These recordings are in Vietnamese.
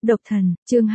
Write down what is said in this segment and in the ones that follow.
Độc thần, chương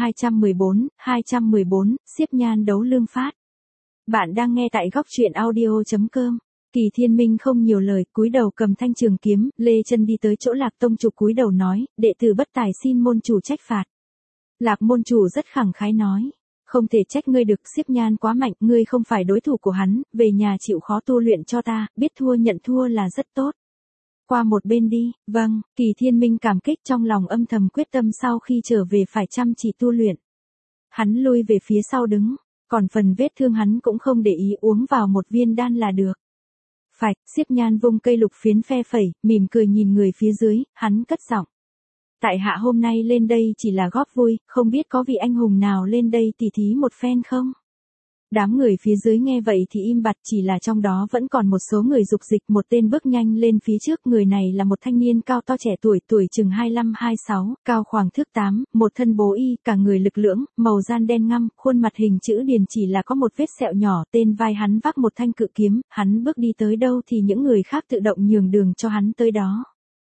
214, Xiếp Nhan đấu Lương Phát. Bạn đang nghe tại góc truyện audio.com. Kỳ Thiên Minh không nhiều lời, cúi đầu cầm thanh trường kiếm, lê chân đi tới chỗ Lạc tông chủ cúi đầu nói, đệ tử bất tài xin môn chủ trách phạt. Lạc môn chủ rất khẳng khái nói, không thể trách ngươi được, Xiếp Nhan quá mạnh, ngươi không phải đối thủ của hắn, về nhà chịu khó tu luyện cho ta, biết thua nhận thua là rất tốt. Qua một bên đi, vâng, Kỳ Thiên Minh cảm kích trong lòng âm thầm quyết tâm sau khi trở về phải chăm chỉ tu luyện. Hắn lui về phía sau đứng, còn phần vết thương hắn cũng không để ý, uống vào một viên đan là được. Phạch, Xiếp Nhan vung cây lục phiến phe phẩy, mỉm cười nhìn người phía dưới, hắn cất giọng. Tại hạ hôm nay lên đây chỉ là góp vui, không biết có vị anh hùng nào lên đây tỉ thí một phen không? Đám người phía dưới nghe vậy thì im bặt, chỉ là trong đó vẫn còn một số người dục dịch. Một tên bước nhanh lên phía trước, người này là một thanh niên cao to trẻ tuổi chừng 25-26, cao khoảng thước 8, một thân bố y, cả người lực lưỡng, màu da đen ngăm, khuôn mặt hình chữ điền chỉ là có một vết sẹo nhỏ, tên vai hắn vác một thanh cự kiếm, hắn bước đi tới đâu thì những người khác tự động nhường đường cho hắn tới đó.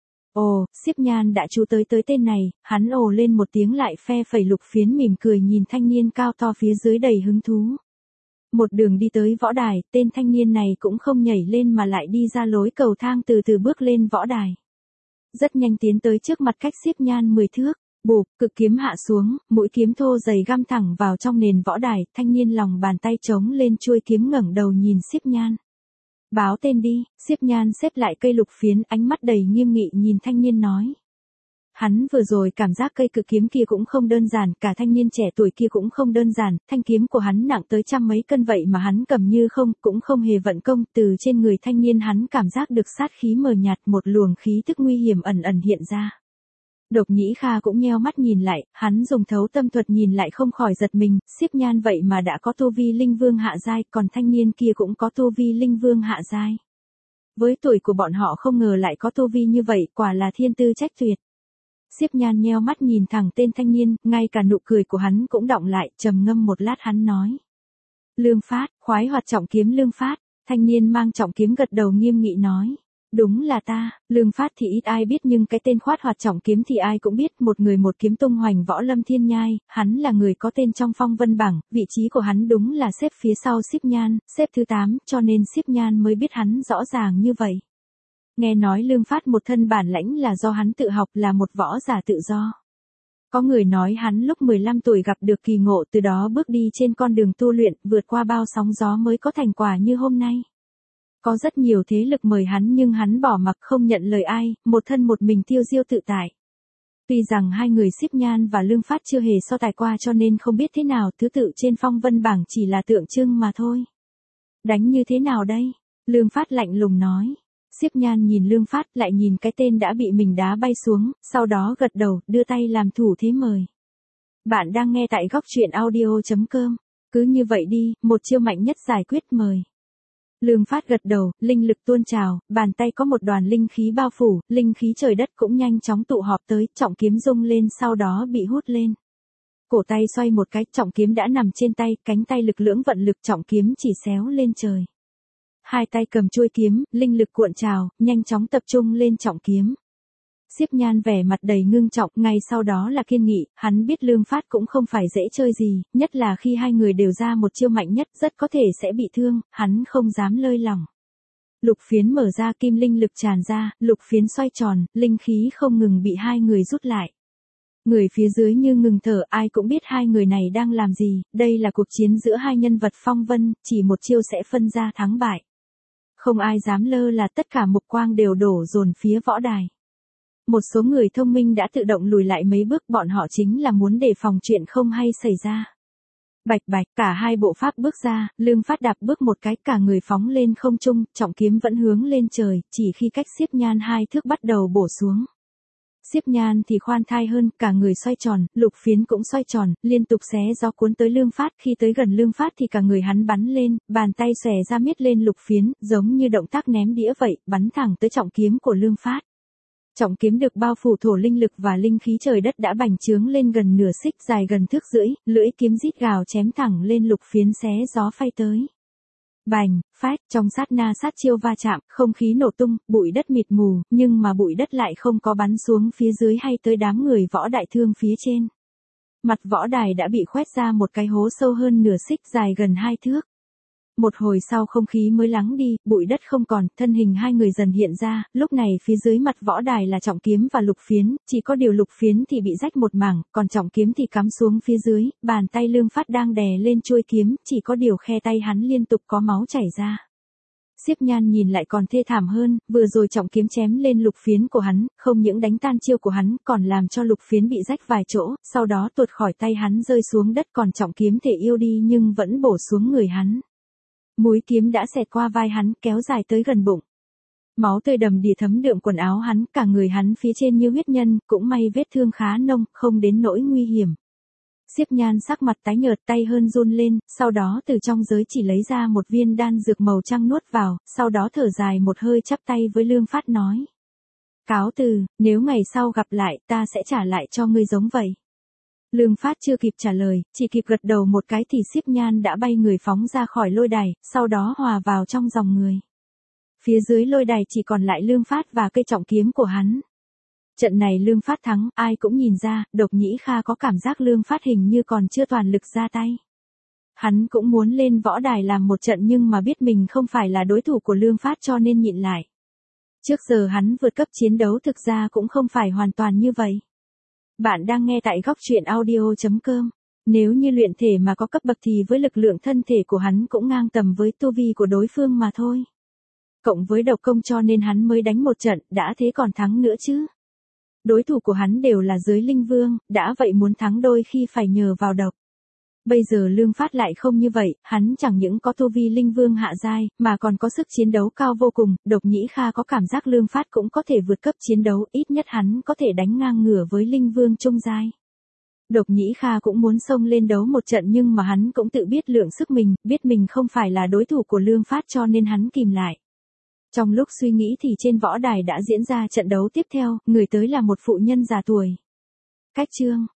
Ồ, Xiếp Nhan đã chú tới tên này, hắn ồ lên một tiếng lại phe phẩy lục phiến mỉm cười nhìn thanh niên cao to phía dưới đầy hứng thú. Một đường đi tới võ đài, tên thanh niên này cũng không nhảy lên mà lại đi ra lối cầu thang từ từ bước lên võ đài. Rất nhanh tiến tới trước mặt cách Xiếp Nhan 10 thước, bụp, cực kiếm hạ xuống, mũi kiếm thô dày găm thẳng vào trong nền võ đài, thanh niên lòng bàn tay trống lên chuôi kiếm ngẩng đầu nhìn Xiếp Nhan. Báo tên đi, Xiếp Nhan xếp lại cây lục phiến, ánh mắt đầy nghiêm nghị nhìn thanh niên nói. Hắn vừa rồi cảm giác cây cự kiếm kia cũng không đơn giản, cả thanh niên trẻ tuổi kia cũng không đơn giản, thanh kiếm của hắn nặng tới trăm mấy cân vậy mà hắn cầm như không, cũng không hề vận công, từ trên người thanh niên hắn cảm giác được sát khí mờ nhạt, một luồng khí tức nguy hiểm ẩn ẩn hiện ra. Độc Nhĩ Kha cũng nheo mắt nhìn lại, hắn dùng thấu tâm thuật nhìn lại không khỏi giật mình, Xiếp Nhan vậy mà đã có tu vi linh vương hạ giai, còn thanh niên kia cũng có tu vi linh vương hạ giai. Với tuổi của bọn họ không ngờ lại có tu vi như vậy, quả là thiên tư trách tuyệt. Xiếp Nhan nheo mắt nhìn thẳng tên thanh niên, ngay cả nụ cười của hắn cũng đọng lại, trầm ngâm một lát hắn nói. Lương Phát, khoái hoạt trọng kiếm Lương Phát, thanh niên mang trọng kiếm gật đầu nghiêm nghị nói. Đúng là ta, Lương Phát thì ít ai biết nhưng cái tên khoát hoạt trọng kiếm thì ai cũng biết, một người một kiếm tung hoành võ lâm thiên nhai, hắn là người có tên trong phong vân bảng, vị trí của hắn đúng là xếp phía sau Xiếp Nhan, xếp thứ 8, cho nên Xiếp Nhan mới biết hắn rõ ràng như vậy. Nghe nói Lương Phát một thân bản lãnh là do hắn tự học, là một võ giả tự do. Có người nói hắn lúc 15 tuổi gặp được kỳ ngộ, từ đó bước đi trên con đường tu luyện, vượt qua bao sóng gió mới có thành quả như hôm nay. Có rất nhiều thế lực mời hắn nhưng hắn bỏ mặc không nhận lời ai, một thân một mình tiêu diêu tự tại. Tuy rằng hai người Xiếp Nhan và Lương Phát chưa hề so tài qua cho nên không biết thế nào, thứ tự trên phong vân bảng chỉ là tượng trưng mà thôi. Đánh như thế nào đây? Lương Phát lạnh lùng nói. Xiếp Nhan nhìn Lương Phát lại nhìn cái tên đã bị mình đá bay xuống, sau đó gật đầu, đưa tay làm thủ thế mời. Bạn đang nghe tại góc truyện audio.com. Cứ như vậy đi, một chiêu mạnh nhất giải quyết mời. Lương Phát gật đầu, linh lực tuôn trào, bàn tay có một đoàn linh khí bao phủ, linh khí trời đất cũng nhanh chóng tụ họp tới, trọng kiếm rung lên sau đó bị hút lên. Cổ tay xoay một cái, trọng kiếm đã nằm trên tay, cánh tay lực lưỡng vận lực trọng kiếm chỉ xéo lên trời. Hai tay cầm chuôi kiếm, linh lực cuộn trào, nhanh chóng tập trung lên trọng kiếm. Xiếp Nhan vẻ mặt đầy ngưng trọng, ngay sau đó là kiên nghị, hắn biết Lương Phát cũng không phải dễ chơi gì, nhất là khi hai người đều ra một chiêu mạnh nhất, rất có thể sẽ bị thương, hắn không dám lơi lỏng. Lục phiến mở ra, kim linh lực tràn ra, lục phiến xoay tròn, linh khí không ngừng bị hai người rút lại. Người phía dưới như ngừng thở, ai cũng biết hai người này đang làm gì, đây là cuộc chiến giữa hai nhân vật phong vân, chỉ một chiêu sẽ phân ra thắng bại. Không ai dám lơ là, tất cả mục quang đều đổ dồn phía võ đài. Một số người thông minh đã tự động lùi lại mấy bước, bọn họ chính là muốn đề phòng chuyện không hay xảy ra. Bạch bạch, cả hai bộ pháp bước ra, Lương Phát đạp bước một cái, cả người phóng lên không trung, trọng kiếm vẫn hướng lên trời, chỉ khi cách Xiếp Nhan 2 thước bắt đầu bổ xuống. Xiếp Nhan thì khoan thai hơn, cả người xoay tròn, lục phiến cũng xoay tròn, liên tục xé gió cuốn tới Lương Phát, khi tới gần Lương Phát thì cả người hắn bắn lên, bàn tay xòe ra miết lên lục phiến, giống như động tác ném đĩa vậy, bắn thẳng tới trọng kiếm của Lương Phát. Trọng kiếm được bao phủ thổ linh lực và linh khí trời đất đã bành trướng lên gần nửa xích, dài gần thước rưỡi, lưỡi kiếm rít gào chém thẳng lên lục phiến xé gió phay tới. Bành, phách, trong sát na sát chiêu va chạm, không khí nổ tung, bụi đất mịt mù, nhưng mà bụi đất lại không có bắn xuống phía dưới hay tới đám người võ đại thương phía trên. Mặt võ đài đã bị khoét ra một cái hố sâu hơn nửa xích, dài gần 2 thước. Một hồi sau không khí mới lắng đi, bụi đất không còn, thân hình hai người dần hiện ra, lúc này phía dưới mặt võ đài là trọng kiếm và lục phiến, chỉ có điều lục phiến thì bị rách một mảng, còn trọng kiếm thì cắm xuống phía dưới, bàn tay Lương Phát đang đè lên chuôi kiếm, chỉ có điều khe tay hắn liên tục có máu chảy ra. Diệp Nhan nhìn lại còn thê thảm hơn, vừa rồi trọng kiếm chém lên lục phiến của hắn, không những đánh tan chiêu của hắn, còn làm cho lục phiến bị rách vài chỗ, sau đó tuột khỏi tay hắn rơi xuống đất, còn trọng kiếm thể yêu đi nhưng vẫn bổ xuống người hắn. Mũi kiếm đã xẹt qua vai hắn, kéo dài tới gần bụng. Máu tươi đầm đìa thấm đượm quần áo hắn, cả người hắn phía trên như huyết nhân, cũng may vết thương khá nông, không đến nỗi nguy hiểm. Diệp Nhan sắc mặt tái nhợt, tay hơn run lên, sau đó từ trong giới chỉ lấy ra một viên đan dược màu trắng nuốt vào, sau đó thở dài một hơi chắp tay với Lương Phát nói. Cáo từ, nếu ngày sau gặp lại ta sẽ trả lại cho ngươi giống vậy. Lương Phát chưa kịp trả lời, chỉ kịp gật đầu một cái thì Diệp Nhan đã bay người phóng ra khỏi lôi đài, sau đó hòa vào trong dòng người. Phía dưới lôi đài chỉ còn lại Lương Phát và cây trọng kiếm của hắn. Trận này Lương Phát thắng, ai cũng nhìn ra, Độc Nhĩ Kha có cảm giác Lương Phát hình như còn chưa toàn lực ra tay. Hắn cũng muốn lên võ đài làm một trận nhưng mà biết mình không phải là đối thủ của Lương Phát cho nên nhịn lại. Trước giờ hắn vượt cấp chiến đấu thực ra cũng không phải hoàn toàn như vậy. Bạn đang nghe tại góc truyện audio.com. Nếu như luyện thể mà có cấp bậc thì với lực lượng thân thể của hắn cũng ngang tầm với tu vi của đối phương mà thôi. Cộng với độc công cho nên hắn mới đánh một trận, đã thế còn thắng nữa chứ. Đối thủ của hắn đều là dưới linh vương, đã vậy muốn thắng đôi khi phải nhờ vào độc. Bây giờ Lương Phát lại không như vậy, hắn chẳng những có tu vi linh vương hạ giai, mà còn có sức chiến đấu cao vô cùng, Độc Nhĩ Kha có cảm giác Lương Phát cũng có thể vượt cấp chiến đấu, ít nhất hắn có thể đánh ngang ngửa với linh vương trung giai. Độc Nhĩ Kha cũng muốn xông lên đấu một trận nhưng mà hắn cũng tự biết lượng sức mình, biết mình không phải là đối thủ của Lương Phát cho nên hắn kìm lại. Trong lúc suy nghĩ thì trên võ đài đã diễn ra trận đấu tiếp theo, người tới là một phụ nhân già tuổi. Cách chương